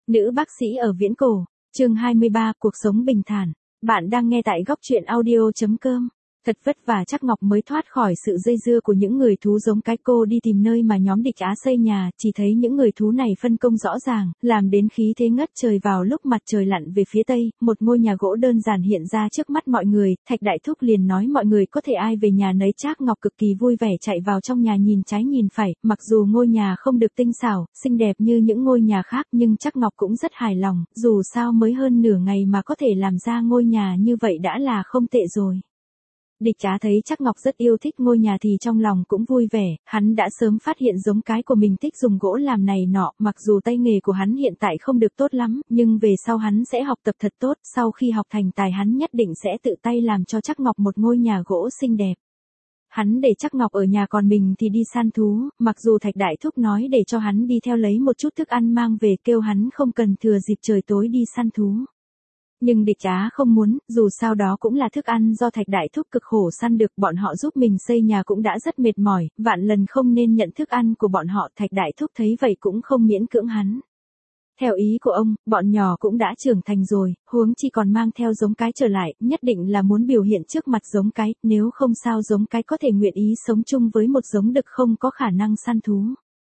Nữ bác sĩ ở viễn cổ, chương 23, cuộc sống bình thản. Bạn đang nghe tại góc truyện audio.com. Thật vất vả chắc Ngọc mới thoát khỏi sự dây dưa của những người thú giống cái. Cô đi tìm nơi mà nhóm địch Á xây nhà, chỉ thấy những người thú này phân công rõ ràng, làm đến khí thế ngất trời. Vào lúc mặt trời lặn về phía tây, một ngôi nhà gỗ đơn giản hiện ra trước mắt mọi người. Thạch Đại Thúc liền nói mọi người có thể ai về nhà nấy. Trác Ngọc cực kỳ vui vẻ chạy vào trong nhà, nhìn trái nhìn phải. Mặc dù ngôi nhà không được tinh xảo, xinh đẹp như những ngôi nhà khác, nhưng Trác Ngọc cũng rất hài lòng. Dù sao mới hơn nửa ngày mà có thể làm ra ngôi nhà như vậy đã là không tệ rồi. Địch Á thấy Trác Ngọc rất yêu thích ngôi nhà thì trong lòng cũng vui vẻ. Hắn đã sớm phát hiện giống cái của mình thích dùng gỗ làm này nọ. Mặc dù tay nghề của hắn hiện tại không được tốt lắm, nhưng về sau hắn sẽ học tập thật tốt. Sau khi học thành tài hắn nhất định sẽ tự tay làm cho Trác Ngọc một ngôi nhà gỗ xinh đẹp. Hắn để Trác Ngọc ở nhà, còn mình thì đi săn thú. Mặc dù Thạch Đại Thúc nói để cho hắn đi theo lấy một chút thức ăn mang về, kêu hắn không cần thừa dịp trời tối đi săn thú. Nhưng Địch Á không muốn, dù sao đó cũng là thức ăn do Thạch Đại Thúc cực khổ săn được. Bọn họ giúp mình xây nhà cũng đã rất mệt mỏi, vạn lần không nên nhận thức ăn của bọn họ. Thạch Đại Thúc thấy vậy cũng không miễn cưỡng hắn. Theo ý của ông, bọn nhỏ cũng đã trưởng thành rồi, huống chi còn mang theo giống cái trở lại, nhất định là muốn biểu hiện trước mặt giống cái, nếu không sao giống cái có thể nguyện ý sống chung với một giống đực không có khả năng săn thú.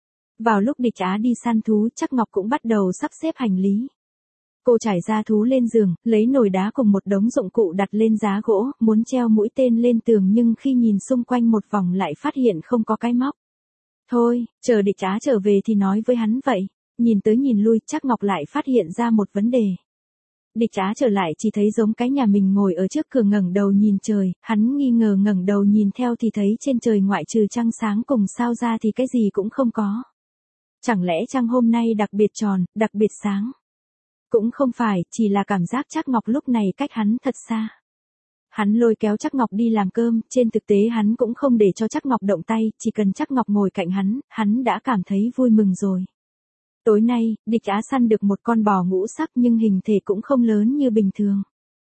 Vào lúc Địch Á đi săn thú, Trác Ngọc cũng bắt đầu sắp xếp hành lý. Cô trải ra thú lên giường, lấy nồi đá cùng một đống dụng cụ đặt lên giá gỗ, muốn treo mũi tên lên tường, nhưng khi nhìn xung quanh một vòng lại phát hiện không có cái móc. Thôi, chờ Địch Á trở về thì nói với hắn vậy. Nhìn tới nhìn lui, Trác Ngọc lại phát hiện ra một vấn đề. Địch Á trở lại chỉ thấy giống cái nhà mình ngồi ở trước cửa ngẩng đầu nhìn trời. Hắn nghi ngờ ngẩng đầu nhìn theo thì thấy trên trời ngoại trừ trăng sáng cùng sao ra thì cái gì cũng không có. Chẳng lẽ trăng hôm nay đặc biệt tròn, đặc biệt sáng? Cũng không phải, chỉ là cảm giác Trác Ngọc lúc này cách hắn thật xa. Hắn lôi kéo Trác Ngọc đi làm cơm, trên thực tế hắn cũng không để cho Trác Ngọc động tay, chỉ cần Trác Ngọc ngồi cạnh hắn đã cảm thấy vui mừng rồi. Tối nay, Địch Á săn được một con bò ngũ sắc nhưng hình thể cũng không lớn như bình thường.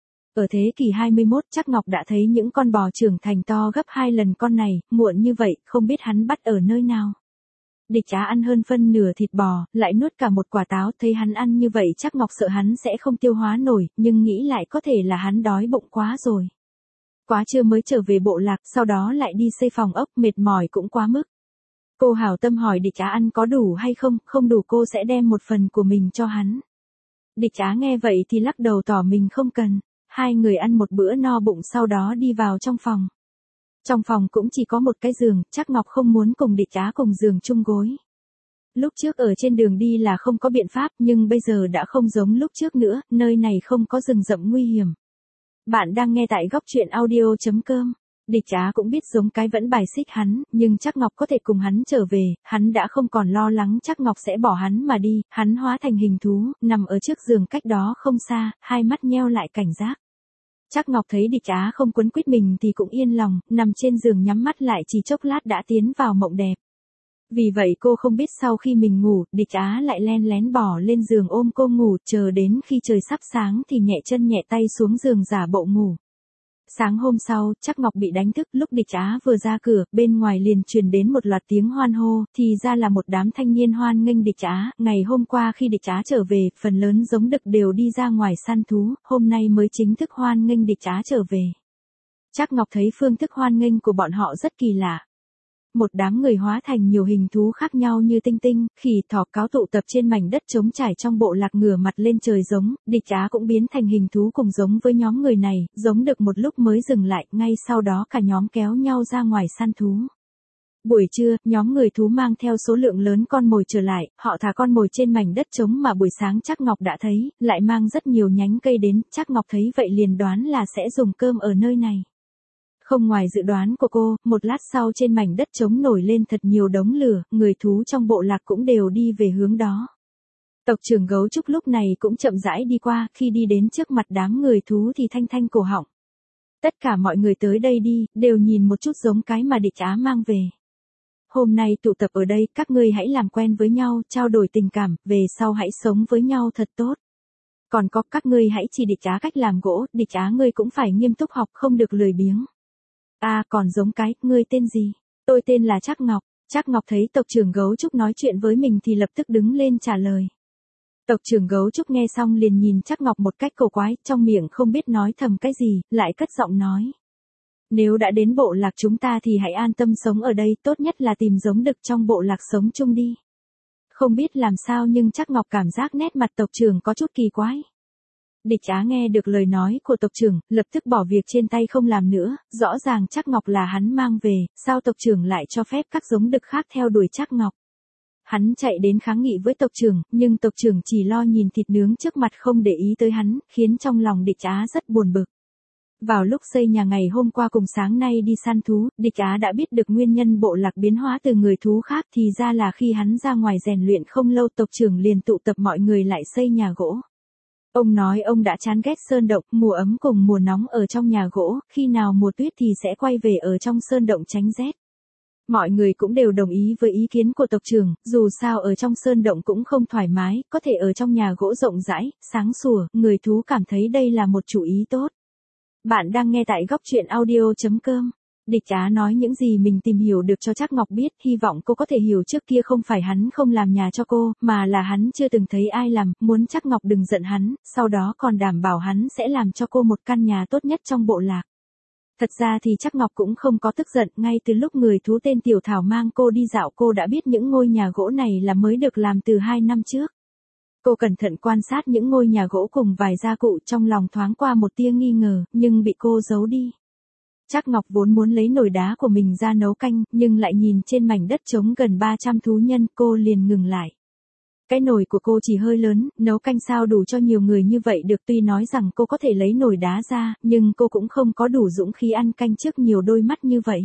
Ở thế kỷ 21, Trác Ngọc đã thấy những con bò trưởng thành to gấp 2 lần con này. Muộn như vậy, không biết hắn bắt ở nơi nào. Địch Á ăn hơn phân nửa thịt bò, lại nuốt cả một quả táo. Thấy hắn ăn như vậy Trác Ngọc sợ hắn sẽ không tiêu hóa nổi, nhưng nghĩ lại có thể là hắn đói bụng quá rồi. Quá trưa mới trở về bộ lạc, sau đó lại đi xây phòng ốc, mệt mỏi cũng quá mức. Cô hảo tâm hỏi Địch Á ăn có đủ hay không, không đủ cô sẽ đem một phần của mình cho hắn. Địch Á nghe vậy thì lắc đầu tỏ mình không cần. Hai người ăn một bữa no bụng, sau đó đi vào trong phòng. Trong phòng cũng chỉ có một cái giường, Trác Ngọc không muốn cùng Địch Á cùng giường chung gối. Lúc trước ở trên đường đi là không có biện pháp, nhưng bây giờ đã không giống lúc trước nữa, nơi này không có rừng rậm nguy hiểm. Bạn đang nghe tại góc truyện audio.com. Địch Á cũng biết giống cái vẫn bài xích hắn, nhưng Trác Ngọc có thể cùng hắn trở về, hắn đã không còn lo lắng Trác Ngọc sẽ bỏ hắn mà đi. Hắn hóa thành hình thú, nằm ở trước giường cách đó không xa, hai mắt nheo lại cảnh giác. Trác Ngọc thấy Địch Á không quấn quýt mình thì cũng yên lòng, nằm trên giường nhắm mắt lại chỉ chốc lát đã tiến vào mộng đẹp. Vì vậy cô không biết sau khi mình ngủ, Địch Á lại len lén bỏ lên giường ôm cô ngủ, chờ đến khi trời sắp sáng thì nhẹ chân nhẹ tay xuống giường giả bộ ngủ. Sáng hôm sau, Trác Ngọc bị đánh thức, lúc Địch Á vừa ra cửa, bên ngoài liền truyền đến một loạt tiếng hoan hô, thì ra là một đám thanh niên hoan nghênh Địch Á. Ngày hôm qua khi Địch Á trở về, phần lớn giống đực đều đi ra ngoài săn thú, hôm nay mới chính thức hoan nghênh Địch Á trở về. Trác Ngọc thấy phương thức hoan nghênh của bọn họ rất kỳ lạ. Một đám người hóa thành nhiều hình thú khác nhau như tinh tinh, khỉ, thỏ, cáo tụ tập trên mảnh đất trống trải trong bộ lạc ngửa mặt lên trời giống. Địch Á cũng biến thành hình thú cùng giống với nhóm người này, giống được một lúc mới dừng lại, ngay sau đó cả nhóm kéo nhau ra ngoài săn thú. Buổi trưa, nhóm người thú mang theo số lượng lớn con mồi trở lại, họ thả con mồi trên mảnh đất trống mà buổi sáng Trác Ngọc đã thấy, lại mang rất nhiều nhánh cây đến. Trác Ngọc thấy vậy liền đoán là sẽ dùng cơm ở nơi này. Không ngoài dự đoán của cô, một lát sau trên mảnh đất trống nổi lên thật nhiều đống lửa, người thú trong bộ lạc cũng đều đi về hướng đó. Tộc trưởng Gấu Trúc lúc này cũng chậm rãi đi qua, khi đi đến trước mặt đám người thú thì thanh thanh cổ họng. Tất cả mọi người tới đây đi, đều nhìn một chút giống cái mà Địch Á mang về. Hôm nay tụ tập ở đây, các ngươi hãy làm quen với nhau, trao đổi tình cảm, về sau hãy sống với nhau thật tốt. Còn có các ngươi hãy chỉ Địch Á cách làm gỗ, Địch Á ngươi cũng phải nghiêm túc học, không được lười biếng. À còn giống cái, ngươi tên gì? Tôi tên là Trác Ngọc. Trác Ngọc thấy tộc trưởng Gấu Trúc nói chuyện với mình thì lập tức đứng lên trả lời. Tộc trưởng Gấu Trúc nghe xong liền nhìn Trác Ngọc một cách cổ quái, trong miệng không biết nói thầm cái gì, lại cất giọng nói. Nếu đã đến bộ lạc chúng ta thì hãy an tâm sống ở đây, tốt nhất là tìm giống đực trong bộ lạc sống chung đi. Không biết làm sao nhưng Trác Ngọc cảm giác nét mặt tộc trưởng có chút kỳ quái. Địch Á nghe được lời nói của tộc trưởng, lập tức bỏ việc trên tay không làm nữa, rõ ràng Trác Ngọc là hắn mang về, sao tộc trưởng lại cho phép các giống đực khác theo đuổi Trác Ngọc. Hắn chạy đến kháng nghị với tộc trưởng, nhưng tộc trưởng chỉ lo nhìn thịt nướng trước mặt không để ý tới hắn, khiến trong lòng Địch Á rất buồn bực. Vào lúc xây nhà ngày hôm qua cùng sáng nay đi săn thú, Địch Á đã biết được nguyên nhân bộ lạc biến hóa từ người thú khác, thì ra là khi hắn ra ngoài rèn luyện không lâu tộc trưởng liền tụ tập mọi người lại xây nhà gỗ. Ông nói ông đã chán ghét sơn động, mùa ấm cùng mùa nóng ở trong nhà gỗ, khi nào mùa tuyết thì sẽ quay về ở trong sơn động tránh rét. Mọi người cũng đều đồng ý với ý kiến của tộc trưởng, dù sao ở trong sơn động cũng không thoải mái, có thể ở trong nhà gỗ rộng rãi, sáng sủa, người thú cảm thấy đây là một chủ ý tốt. Bạn đang nghe tại góc truyện audio.com. Địch Á nói những gì mình tìm hiểu được cho Trác Ngọc biết, hy vọng cô có thể hiểu trước kia không phải hắn không làm nhà cho cô, mà là hắn chưa từng thấy ai làm, muốn Trác Ngọc đừng giận hắn, sau đó còn đảm bảo hắn sẽ làm cho cô một căn nhà tốt nhất trong bộ lạc. Thật ra thì Trác Ngọc cũng không có tức giận, ngay từ lúc người thú tên Tiểu Thảo mang cô đi dạo cô đã biết những ngôi nhà gỗ này là mới được làm từ 2 năm trước. Cô cẩn thận quan sát những ngôi nhà gỗ cùng vài gia cụ, trong lòng thoáng qua một tia nghi ngờ, nhưng bị cô giấu đi. Trác Ngọc vốn muốn lấy nồi đá của mình ra nấu canh, nhưng lại nhìn trên mảnh đất trống gần 300 thú nhân, cô liền ngừng lại. Cái nồi của cô chỉ hơi lớn, nấu canh sao đủ cho nhiều người như vậy được, tuy nói rằng cô có thể lấy nồi đá ra, nhưng cô cũng không có đủ dũng khí ăn canh trước nhiều đôi mắt như vậy.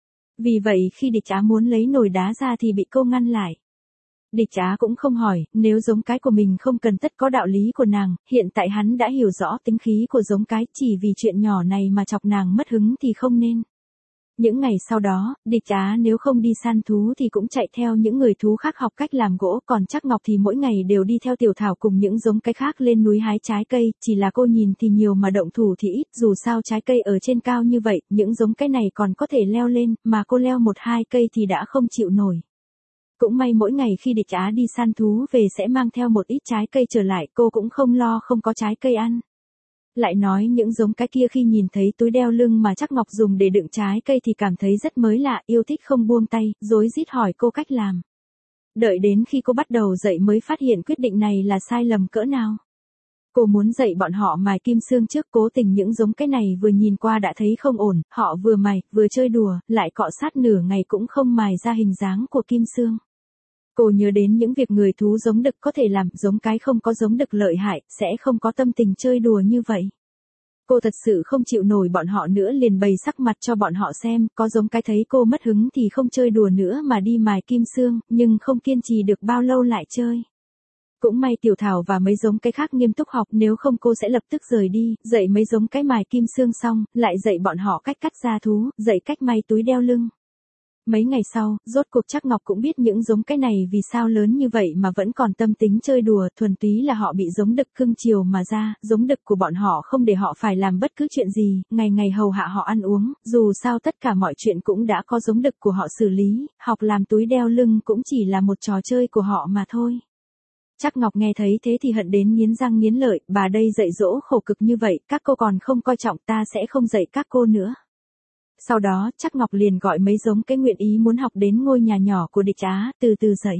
Vì vậy khi Địch Á muốn lấy nồi đá ra thì bị cô ngăn lại. Địch Á cũng không hỏi, nếu giống cái của mình không cần tất có đạo lý của nàng, hiện tại hắn đã hiểu rõ tính khí của giống cái, chỉ vì chuyện nhỏ này mà chọc nàng mất hứng thì không nên. Những ngày sau đó, Địch Á nếu không đi săn thú thì cũng chạy theo những người thú khác học cách làm gỗ, còn Trác Ngọc thì mỗi ngày đều đi theo Tiểu Thảo cùng những giống cái khác lên núi hái trái cây, chỉ là cô nhìn thì nhiều mà động thủ thì ít, dù sao trái cây ở trên cao như vậy, những giống cái này còn có thể leo lên, mà cô leo 1-2 cây thì đã không chịu nổi. Cũng may mỗi ngày khi Địch Á đi săn thú về sẽ mang theo một ít trái cây trở lại, cô cũng không lo không có trái cây ăn. Lại nói những giống cái kia khi nhìn thấy túi đeo lưng mà Trác Ngọc dùng để đựng trái cây thì cảm thấy rất mới lạ, yêu thích không buông tay, rối rít hỏi cô cách làm. Đợi đến khi cô bắt đầu dạy mới phát hiện quyết định này là sai lầm cỡ nào. Cô muốn dạy bọn họ mài kim xương trước, cố tình những giống cái này vừa nhìn qua đã thấy không ổn, họ vừa mài, vừa chơi đùa, lại cọ sát nửa ngày cũng không mài ra hình dáng của kim xương. Cô nhớ đến những việc người thú giống đực có thể làm, giống cái không có giống đực lợi hại, sẽ không có tâm tình chơi đùa như vậy. Cô thật sự không chịu nổi bọn họ nữa liền bày sắc mặt cho bọn họ xem, có giống cái thấy cô mất hứng thì không chơi đùa nữa mà đi mài kim xương, nhưng không kiên trì được bao lâu lại chơi. Cũng may Tiểu Thảo và mấy giống cái khác nghiêm túc học, nếu không cô sẽ lập tức rời đi, dạy mấy giống cái mài kim xương xong, lại dạy bọn họ cách cắt da thú, dạy cách may túi đeo lưng. Mấy ngày sau, rốt cuộc Trác Ngọc cũng biết những giống cái này vì sao lớn như vậy mà vẫn còn tâm tính chơi đùa, thuần túy là họ bị giống đực cưng chiều mà ra, giống đực của bọn họ không để họ phải làm bất cứ chuyện gì, ngày ngày hầu hạ họ ăn uống, dù sao tất cả mọi chuyện cũng đã có giống đực của họ xử lý, học làm túi đeo lưng cũng chỉ là một trò chơi của họ mà thôi. Trác Ngọc nghe thấy thế thì hận đến nghiến răng nghiến lợi, bà đây dạy dỗ khổ cực như vậy, các cô còn không coi trọng, ta sẽ không dạy các cô nữa. Sau đó, Trác Ngọc liền gọi mấy giống cái nguyện ý muốn học đến ngôi nhà nhỏ của Địch Á, từ từ dạy.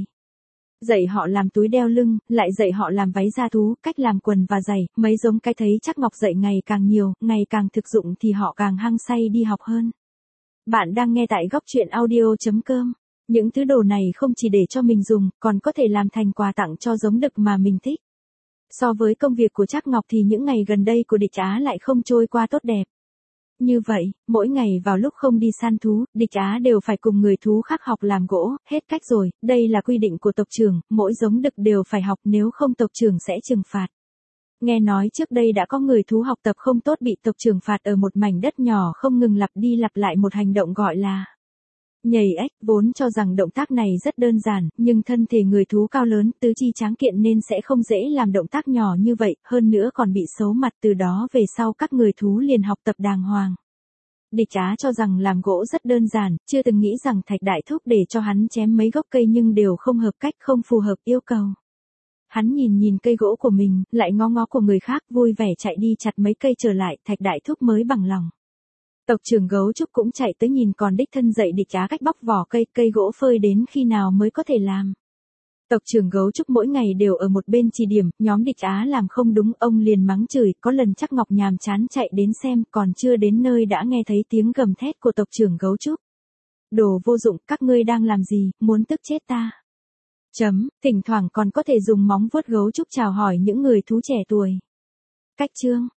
Dạy họ làm túi đeo lưng, lại dạy họ làm váy da thú, cách làm quần và giày, mấy giống cái thấy Trác Ngọc dạy ngày càng nhiều, ngày càng thực dụng thì họ càng hăng say đi học hơn. Bạn đang nghe tại góc truyện audio.com. Những thứ đồ này không chỉ để cho mình dùng, còn có thể làm thành quà tặng cho giống đực mà mình thích. So với công việc của Trác Ngọc thì những ngày gần đây của Địch Á lại không trôi qua tốt đẹp. Như vậy, mỗi ngày vào lúc không đi săn thú, Địch Á đều phải cùng người thú khác học làm gỗ, hết cách rồi, đây là quy định của tộc trưởng, mỗi giống đực đều phải học, nếu không tộc trưởng sẽ trừng phạt. Nghe nói trước đây đã có người thú học tập không tốt bị tộc trưởng phạt ở một mảnh đất nhỏ không ngừng lặp đi lặp lại một hành động gọi là nhảy ếch, vốn cho rằng động tác này rất đơn giản, nhưng thân thể người thú cao lớn, tứ chi tráng kiện nên sẽ không dễ làm động tác nhỏ như vậy, hơn nữa còn bị xấu mặt, từ đó về sau các người thú liền học tập đàng hoàng. Địch Á cho rằng làm gỗ rất đơn giản, chưa từng nghĩ rằng Thạch Đại Thúc để cho hắn chém mấy gốc cây nhưng đều không hợp cách, không phù hợp yêu cầu. Hắn nhìn nhìn cây gỗ của mình, lại ngó ngó của người khác, vui vẻ chạy đi chặt mấy cây trở lại, Thạch Đại Thúc mới bằng lòng. Tộc trưởng Gấu Trúc cũng chạy tới nhìn, còn đích thân dạy Địch Á cách bóc vỏ cây gỗ phơi đến khi nào mới có thể làm. Tộc trưởng Gấu Trúc mỗi ngày đều ở một bên chỉ điểm, nhóm Địch Á làm không đúng, ông liền mắng chửi, có lần Trắc Ngọc nhàm chán chạy đến xem, còn chưa đến nơi đã nghe thấy tiếng gầm thét của tộc trưởng Gấu Trúc. Đồ vô dụng, các ngươi đang làm gì, muốn tức chết ta. Thỉnh thoảng còn có thể dùng móng vuốt gấu trúc chào hỏi những người thú trẻ tuổi. Cách chương